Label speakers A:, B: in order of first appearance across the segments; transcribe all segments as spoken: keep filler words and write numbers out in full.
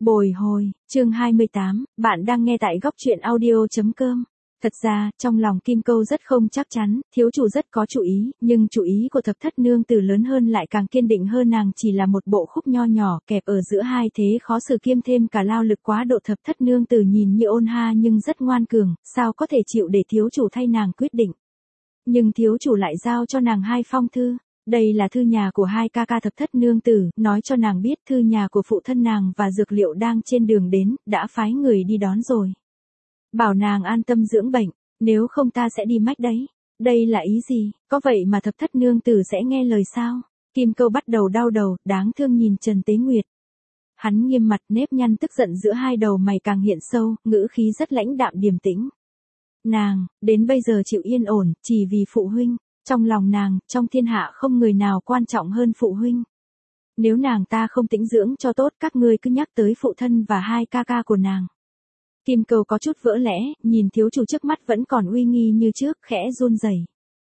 A: Bồi hồi, chương hai mươi tám, bạn đang nghe tại góc truyện audio.com. Thật ra, trong lòng Kim Câu rất không chắc chắn, thiếu chủ rất có chủ ý, nhưng chủ ý của thập thất nương tử lớn hơn lại càng kiên định hơn. Nàng chỉ là một bộ khúc nho nhỏ kẹp ở giữa hai thế khó xử, kiêm thêm cả lao lực quá độ. Thập thất nương tử nhìn như ôn ha nhưng rất ngoan cường, sao có thể chịu để thiếu chủ thay nàng quyết định. Nhưng thiếu chủ lại giao cho nàng hai phong thư. Đây là thư nhà của hai ca ca thập thất nương tử, nói cho nàng biết thư nhà của phụ thân nàng và dược liệu đang trên đường đến, đã phái người đi đón rồi. Bảo nàng an tâm dưỡng bệnh, nếu không ta sẽ đi mách đấy. Đây là ý gì, có vậy mà thập thất nương tử sẽ nghe lời sao? Kim Câu bắt đầu đau đầu, đáng thương nhìn Trần Tế Nguyệt. Hắn nghiêm mặt, nếp nhăn tức giận giữa hai đầu mày càng hiện sâu, ngữ khí rất lãnh đạm điềm tĩnh. Nàng, đến bây giờ chịu yên ổn, chỉ vì phụ huynh. Trong lòng nàng, trong thiên hạ không người nào quan trọng hơn phụ huynh. Nếu nàng ta không tĩnh dưỡng cho tốt, các ngươi cứ nhắc tới phụ thân và hai ca ca của nàng. Kim Câu có chút vỡ lẽ, nhìn thiếu chủ trước mắt vẫn còn uy nghi như trước, khẽ run rẩy.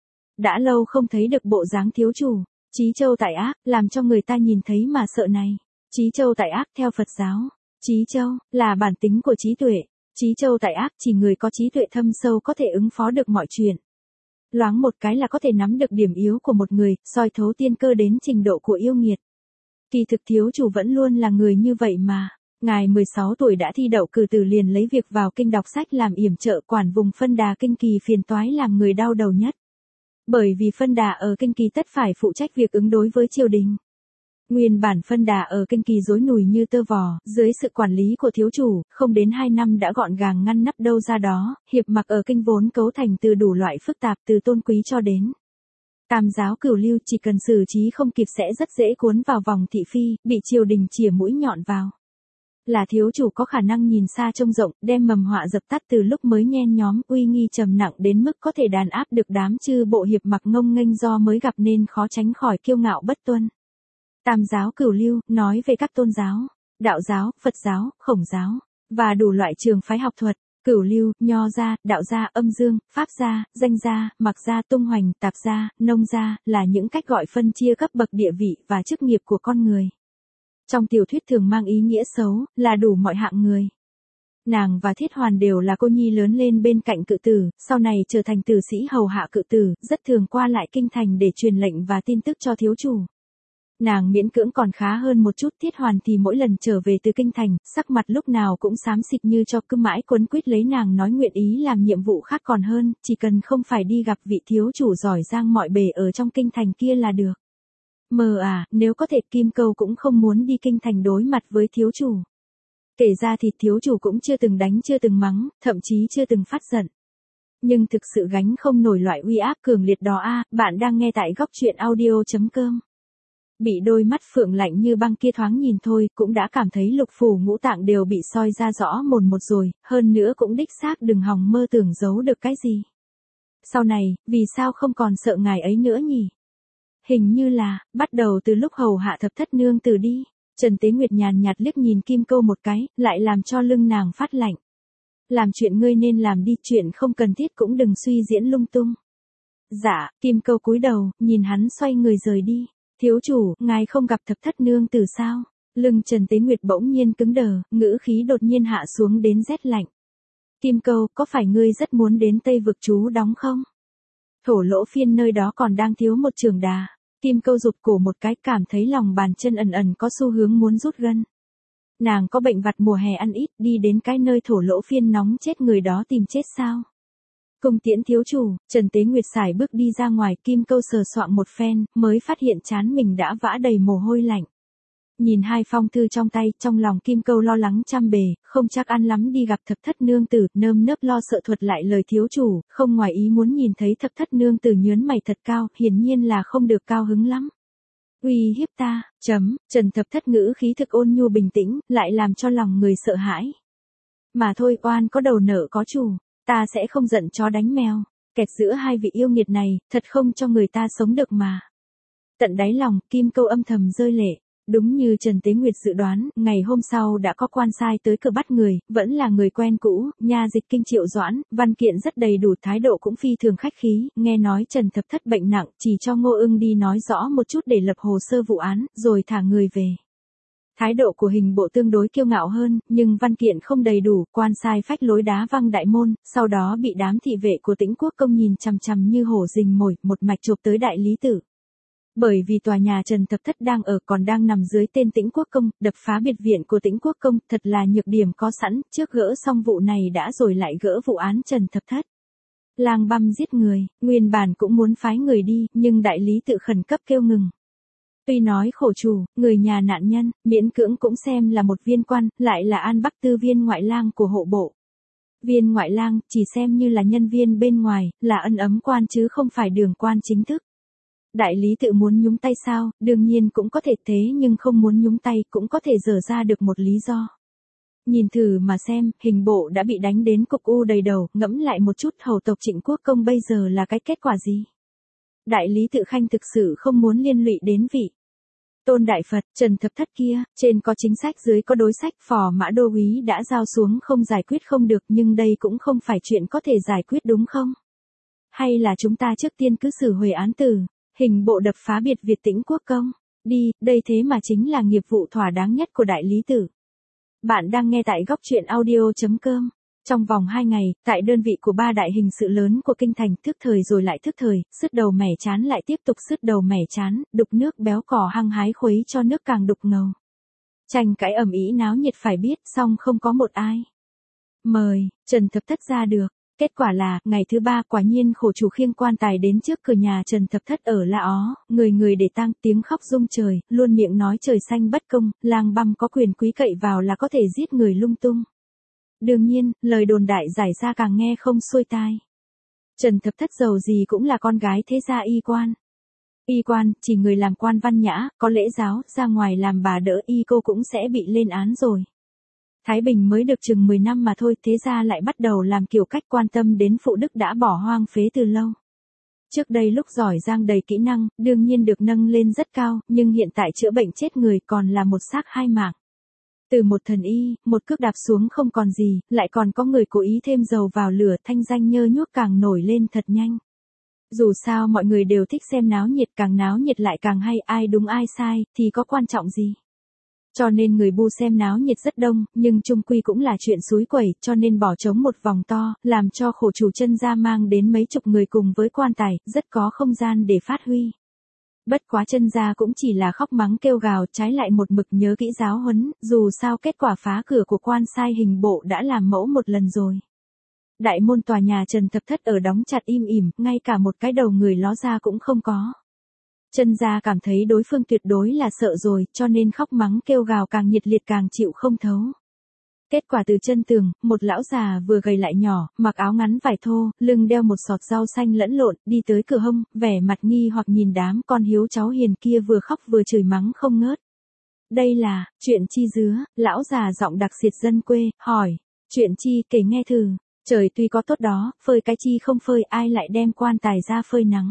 A: Đã lâu không thấy được bộ dáng thiếu chủ, Chí Châu tại ác, làm cho người ta nhìn thấy mà sợ này. Chí Châu tại ác theo Phật giáo. Chí Châu, là bản tính của trí tuệ. Chí Châu tại ác chỉ người có trí tuệ thâm sâu có thể ứng phó được mọi chuyện. Loáng một cái là có thể nắm được điểm yếu của một người, soi thấu tiên cơ đến trình độ của yêu nghiệt. Kỳ thực thiếu chủ vẫn luôn là người như vậy mà. Ngài mười sáu tuổi đã thi đậu cử tử liền lấy việc vào kinh đọc sách làm yểm trợ, quản vùng phân đà kinh kỳ phiền toái làm người đau đầu nhất. Bởi vì phân đà ở kinh kỳ tất phải phụ trách việc ứng đối với triều đình. Nguyên bản phân đà ở kinh kỳ rối nùi như tơ vò, dưới sự quản lý của thiếu chủ, không đến hai năm đã gọn gàng ngăn nắp đâu ra đó. Hiệp mặc ở kinh vốn cấu thành từ đủ loại phức tạp, từ tôn quý cho đến tam giáo cửu lưu, chỉ cần xử trí không kịp sẽ rất dễ cuốn vào vòng thị phi, bị triều đình chĩa mũi nhọn vào. Là thiếu chủ có khả năng nhìn xa trông rộng, đem mầm họa dập tắt từ lúc mới nhen nhóm, uy nghi trầm nặng đến mức có thể đàn áp được đám chư bộ hiệp mặc ngông nghênh do mới gặp nên khó tránh khỏi kiêu ngạo bất tuân. Tam giáo cửu lưu, nói về các tôn giáo, đạo giáo, Phật giáo, Khổng giáo, và đủ loại trường phái học thuật. Cửu lưu, nho gia, đạo gia, âm dương, pháp gia, danh gia, mặc gia, tung hoành, tạp gia, nông gia, là những cách gọi phân chia cấp bậc địa vị và chức nghiệp của con người. Trong tiểu thuyết thường mang ý nghĩa xấu, là đủ mọi hạng người. Nàng và Thiết Hoàn đều là cô nhi lớn lên bên cạnh cự tử, sau này trở thành tử sĩ hầu hạ cự tử, rất thường qua lại kinh thành để truyền lệnh và tin tức cho thiếu chủ. Nàng miễn cưỡng còn khá hơn một chút. Thiết Hoàn thì mỗi lần trở về từ kinh thành, sắc mặt lúc nào cũng xám xịt như cho, cứ mãi quấn quýt lấy nàng nói nguyện ý làm nhiệm vụ khác còn hơn, chỉ cần không phải đi gặp vị thiếu chủ giỏi giang mọi bề ở trong kinh thành kia là được. Mờ à, nếu có thể Kim Câu cũng không muốn đi kinh thành đối mặt với thiếu chủ. Kể ra thì thiếu chủ cũng chưa từng đánh, chưa từng mắng, thậm chí chưa từng phát giận. Nhưng thực sự gánh không nổi loại uy áp cường liệt đó a. À, bạn đang nghe tại góc truyện audio.com. Bị đôi mắt phượng lạnh như băng kia thoáng nhìn thôi, cũng đã cảm thấy lục phủ ngũ tạng đều bị soi ra rõ mồn một rồi, hơn nữa cũng đích xác đừng hòng mơ tưởng giấu được cái gì. Sau này, vì sao không còn sợ ngài ấy nữa nhỉ? Hình như là, bắt đầu từ lúc hầu hạ thập thất nương tử đi. Trần Tế Nguyệt nhàn nhạt liếc nhìn Kim Câu một cái, lại làm cho lưng nàng phát lạnh. Làm chuyện ngươi nên làm đi, chuyện không cần thiết cũng đừng suy diễn lung tung. Dạ, Kim Câu cúi đầu, nhìn hắn xoay người rời đi. Thiếu chủ, ngài không gặp thập thất nương tử sao? Lưng Trần Tế Nguyệt bỗng nhiên cứng đờ, ngữ khí đột nhiên hạ xuống đến rét lạnh. Kim Câu, có phải ngươi rất muốn đến Tây vực trú đóng không? Thổ Lỗ Phiên nơi đó còn đang thiếu một trường đà. Kim Câu rụt cổ một cái, cảm thấy lòng bàn chân ẩn ẩn có xu hướng muốn rút gân. Nàng có bệnh vặt mùa hè ăn ít, đi đến cái nơi Thổ Lỗ Phiên nóng chết người đó tìm chết sao? Cung tiễn thiếu chủ. Trần Tế Nguyệt sải bước đi ra ngoài. Kim Câu sờ soạng một phen, mới phát hiện trán mình đã vã đầy mồ hôi lạnh. Nhìn hai phong thư trong tay, trong lòng Kim Câu lo lắng trăm bề, không chắc ăn lắm đi gặp thập thất nương tử, nơm nớp lo sợ thuật lại lời thiếu chủ, không ngoài ý muốn nhìn thấy thập thất nương tử nhớn mày thật cao, hiển nhiên là không được cao hứng lắm. Uy hiếp ta, chấm, Trần thập thất ngữ khí thực ôn nhu bình tĩnh, lại làm cho lòng người sợ hãi. Mà thôi, oan có đầu nợ có chủ, ta sẽ không giận chó đánh mèo, kẹt giữa hai vị yêu nghiệt này, thật không cho người ta sống được mà. Tận đáy lòng, Kim Câu âm thầm rơi lệ. Đúng như Trần Tế Nguyệt dự đoán, ngày hôm sau đã có quan sai tới cửa bắt người, vẫn là người quen cũ, nha dịch kinh Triệu Doãn, văn kiện rất đầy đủ, thái độ cũng phi thường khách khí, nghe nói Trần thập thất bệnh nặng, chỉ cho Ngô Ưng đi nói rõ một chút để lập hồ sơ vụ án, rồi thả người về. Thái độ của hình bộ tương đối kiêu ngạo hơn, nhưng văn kiện không đầy đủ, quan sai phách lối đá văng đại môn, sau đó bị đám thị vệ của Tĩnh Quốc Công nhìn chằm chằm như hổ rình mồi, một mạch chộp tới đại lý tự. Bởi vì tòa nhà Trần Thập Thất đang ở còn đang nằm dưới tên Tĩnh Quốc Công, đập phá biệt viện của Tĩnh Quốc Công, thật là nhược điểm có sẵn, trước gỡ xong vụ này đã rồi lại gỡ vụ án Trần Thập Thất. Lang băm giết người, nguyên bản cũng muốn phái người đi, nhưng đại lý tự khẩn cấp kêu ngừng. Tuy nói khổ chủ, người nhà nạn nhân, miễn cưỡng cũng xem là một viên quan, lại là An Bắc Tư viên ngoại lang của hộ bộ. Viên ngoại lang, chỉ xem như là nhân viên bên ngoài, là ân ấm quan chứ không phải đường quan chính thức. Đại lý tự muốn nhúng tay sao, đương nhiên cũng có thể thế nhưng không muốn nhúng tay cũng có thể dở ra được một lý do. Nhìn thử mà xem, hình bộ đã bị đánh đến cục u đầy đầu, ngẫm lại một chút hầu tộc Trịnh Quốc Công bây giờ là cái kết quả gì? Đại lý tự khanh thực sự không muốn liên lụy đến vị Tôn Đại Phật, Trần Thập Thất kia, trên có chính sách dưới có đối sách, phò mã đô úy đã giao xuống không giải quyết không được nhưng đây cũng không phải chuyện có thể giải quyết đúng không? Hay là chúng ta trước tiên cứ xử huề án tử, hình bộ đập phá biệt Việt Tĩnh Quốc Công, đi, đây thế mà chính là nghiệp vụ thỏa đáng nhất của đại lý tự. Bạn đang nghe tại góc truyện audio.com. Trong vòng hai ngày, tại đơn vị của ba đại hình sự lớn của kinh thành, thức thời rồi lại thức thời, sứt đầu mẻ chán lại tiếp tục sứt đầu mẻ chán, đục nước béo cò hăng hái khuấy cho nước càng đục ngầu. Tranh cãi ầm ĩ náo nhiệt phải biết, song không có một ai mời Trần Thập Thất ra được. Kết quả là, ngày thứ ba quả nhiên khổ chủ khiêng quan tài đến trước cửa nhà Trần Thập Thất ở La Ó, người người để tang, tiếng khóc rung trời, luôn miệng nói trời xanh bất công, lang băm có quyền quý cậy vào là có thể giết người lung tung. Đương nhiên, lời đồn đại giải ra càng nghe không xuôi tai. Trần Thập Thất giàu gì cũng là con gái thế gia y quan. Y quan, chỉ người làm quan văn nhã, có lễ giáo, ra ngoài làm bà đỡ y cô cũng sẽ bị lên án rồi. Thái Bình mới được chừng mười năm mà thôi, thế ra lại bắt đầu làm kiểu cách quan tâm đến phụ đức đã bỏ hoang phế từ lâu. Trước đây lúc giỏi giang đầy kỹ năng, đương nhiên được nâng lên rất cao, nhưng hiện tại chữa bệnh chết người còn là một xác hai mạng. Từ một thần y, một cước đạp xuống không còn gì, lại còn có người cố ý thêm dầu vào lửa, thanh danh nhơ nhuốc càng nổi lên thật nhanh. Dù sao mọi người đều thích xem náo nhiệt, càng náo nhiệt lại càng hay, ai đúng ai sai, thì có quan trọng gì. Cho nên người bu xem náo nhiệt rất đông, nhưng chung quy cũng là chuyện xúi quẩy, cho nên bỏ trống một vòng to, làm cho khổ chủ chân ra mang đến mấy chục người cùng với quan tài, rất có không gian để phát huy. Bất quá chân gia cũng chỉ là khóc mắng kêu gào, trái lại một mực nhớ kỹ giáo huấn, dù sao kết quả phá cửa của quan sai hình bộ đã làm mẫu một lần rồi. Đại môn tòa nhà Trần Thập Thất ở đóng chặt im ỉm, ngay cả một cái đầu người ló ra cũng không có. Chân gia cảm thấy đối phương tuyệt đối là sợ rồi, cho nên khóc mắng kêu gào càng nhiệt liệt càng chịu không thấu. Kết quả từ chân tường, một lão già vừa gầy lại nhỏ, mặc áo ngắn vải thô, lưng đeo một sọt rau xanh lẫn lộn, đi tới cửa hông, vẻ mặt nghi hoặc nhìn đám con hiếu cháu hiền kia vừa khóc vừa chửi mắng không ngớt. Đây là, chuyện chi dứa, lão già giọng đặc xịt dân quê, hỏi, chuyện chi kể nghe thử, trời tuy có tốt đó, phơi cái chi không phơi, ai lại đem quan tài ra phơi nắng.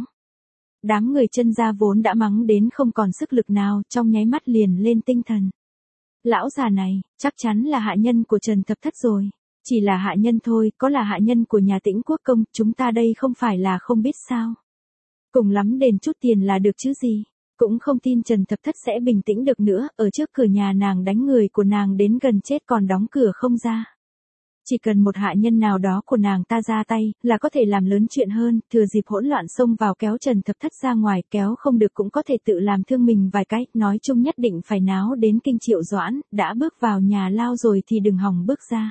A: Đám người chân gia vốn đã mắng đến không còn sức lực nào, trong nháy mắt liền lên tinh thần. Lão già này, chắc chắn là hạ nhân của Trần Thập Thất rồi. Chỉ là hạ nhân thôi, có là hạ nhân của nhà Tĩnh Quốc Công, chúng ta đây không phải là không biết sao. Cùng lắm đền chút tiền là được chứ gì. Cũng không tin Trần Thập Thất sẽ bình tĩnh được nữa, ở trước cửa nhà nàng đánh người của nàng đến gần chết còn đóng cửa không ra. Chỉ cần một hạ nhân nào đó của nàng ta ra tay, là có thể làm lớn chuyện hơn, thừa dịp hỗn loạn xông vào kéo Trần Thập Thất ra ngoài, kéo không được cũng có thể tự làm thương mình vài cái, nói chung nhất định phải náo đến kinh Triệu Doãn, đã bước vào nhà lao rồi thì đừng hòng bước ra.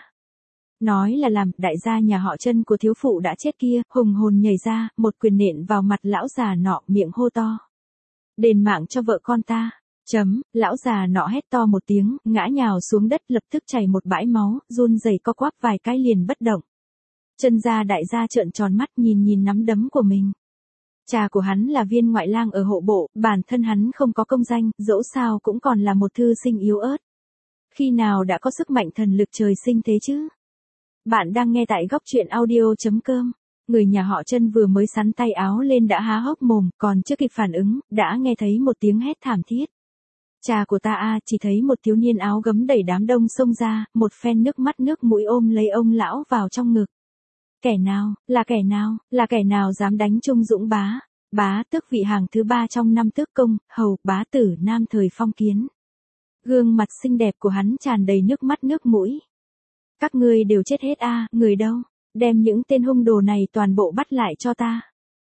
A: Nói là làm, đại gia nhà họ Chân của thiếu phụ đã chết kia, hùng hồn nhảy ra, một quyền nện vào mặt lão già nọ, miệng hô to. Đền mạng cho vợ con ta. Chấm, lão già nọ hét to một tiếng, ngã nhào xuống đất lập tức chảy một bãi máu, run rẩy co quắp vài cái liền bất động. Chân gia đại gia trợn tròn mắt nhìn nhìn nắm đấm của mình. Cha của hắn là viên ngoại lang ở hộ bộ, bản thân hắn không có công danh, dẫu sao cũng còn là một thư sinh yếu ớt. Khi nào đã có sức mạnh thần lực trời sinh thế chứ? Bạn đang nghe tại góc truyện audio.com. Người nhà họ Chân vừa mới sắn tay áo lên đã há hốc mồm, còn chưa kịp phản ứng, đã nghe thấy một tiếng hét thảm thiết. Cha của ta a, chỉ thấy một thiếu niên áo gấm đẩy đám đông xông ra, một phen nước mắt nước mũi ôm lấy ông lão vào trong ngực. Kẻ nào, là kẻ nào, là kẻ nào dám đánh Trung Dũng bá, bá tước vị hàng thứ ba trong năm tước công, hầu, bá tử nam thời phong kiến. Gương mặt xinh đẹp của hắn tràn đầy nước mắt nước mũi. Các ngươi đều chết hết a, à, người đâu? Đem những tên hung đồ này toàn bộ bắt lại cho ta.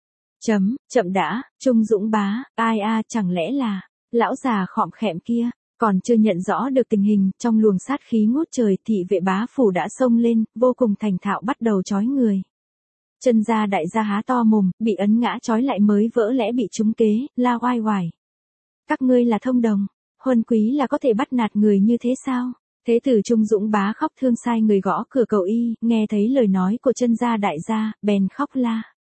A: Chấm, chậm đã, Trung Dũng bá, ai a, à, chẳng lẽ là, lão già khọm khẹm kia, còn chưa nhận rõ được tình hình, trong luồng sát khí ngút trời thị vệ bá phủ đã xông lên, vô cùng thành thạo bắt đầu trói người. Chân gia đại gia há to mồm, bị ấn ngã trói lại mới vỡ lẽ bị trúng kế, la oai oải. Các ngươi là thông đồng, huân quý là có thể bắt nạt người như thế sao? Thế tử Trung Dũng bá khóc thương sai người gõ cửa cầu y, nghe thấy lời nói của chân gia đại gia, bèn khóc la.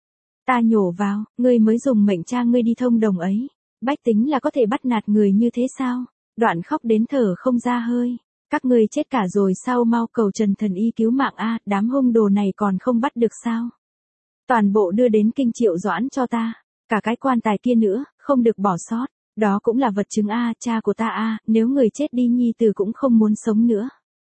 A: Ta nhổ vào, ngươi mới dùng mệnh cha ngươi đi thông đồng ấy. Bách tính là có thể bắt nạt người như thế sao? Đoạn khóc đến thở không ra hơi. Các ngươi chết cả rồi sao, mau cầu Trần thần y cứu mạng a, đám hung đồ này còn không bắt được sao? Toàn bộ đưa đến kinh Triệu Doãn cho ta, cả cái quan tài kia nữa, không được bỏ sót. Đó cũng là vật chứng a, cha của ta a, nếu người chết đi nhi tử cũng không muốn sống nữa.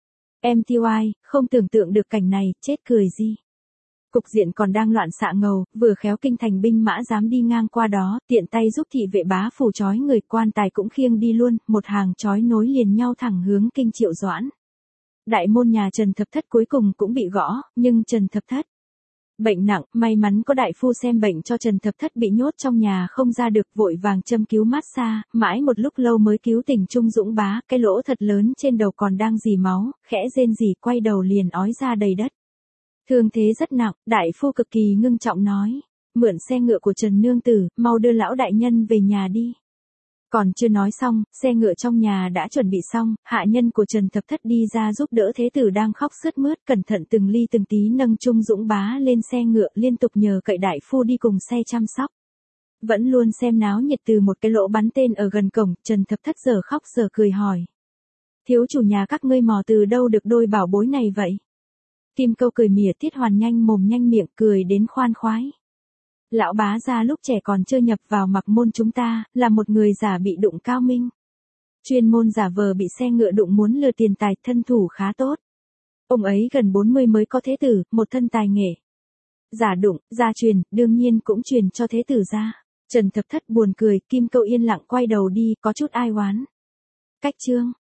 A: Em tê i, không tưởng tượng được cảnh này, chết cười gì. Cục diện còn đang loạn xạ ngầu, vừa khéo kinh thành binh mã dám đi ngang qua đó, tiện tay giúp thị vệ bá phủ trói người, quan tài cũng khiêng đi luôn, một hàng trói nối liền nhau thẳng hướng kinh Triệu Doãn. Đại môn nhà Trần Thập Thất cuối cùng cũng bị gõ, nhưng Trần Thập Thất bệnh nặng, may mắn có đại phu xem bệnh cho Trần Thập Thất bị nhốt trong nhà không ra được, vội vàng châm cứu mát xa, mãi một lúc lâu mới cứu tỉnh Trung Dũng bá, cái lỗ thật lớn trên đầu còn đang rỉ máu, khẽ rên rỉ quay đầu liền ói ra đầy đất. Thương thế rất nặng, đại phu cực kỳ ngưng trọng nói, mượn xe ngựa của Trần Nương Tử, mau đưa lão đại nhân về nhà đi. Còn chưa nói xong, xe ngựa trong nhà đã chuẩn bị xong, hạ nhân của Trần Thập Thất đi ra giúp đỡ thế tử đang khóc sướt mướt, cẩn thận từng ly từng tí nâng Trung Dũng bá lên xe ngựa, liên tục nhờ cậy đại phu đi cùng xe chăm sóc. Vẫn luôn xem náo nhiệt từ một cái lỗ bắn tên ở gần cổng, Trần Thập Thất giờ khóc giờ cười hỏi. Thiếu chủ nhà các ngươi mò từ đâu được đôi bảo bối này vậy? Kim Câu cười mỉa, Tiết Hoàn nhanh mồm nhanh miệng, cười đến khoan khoái. Lão bá gia lúc trẻ còn chưa nhập vào mặc môn chúng ta, là một người giả bị đụng cao minh. Chuyên môn giả vờ bị xe ngựa đụng muốn lừa tiền tài, thân thủ khá tốt. Ông ấy gần bốn mươi mới có thế tử, một thân tài nghệ. Giả đụng, gia truyền, đương nhiên cũng truyền cho thế tử gia. Trần Thập Thất buồn cười, Kim Câu yên lặng quay đầu đi, có chút ai oán. Cách chương.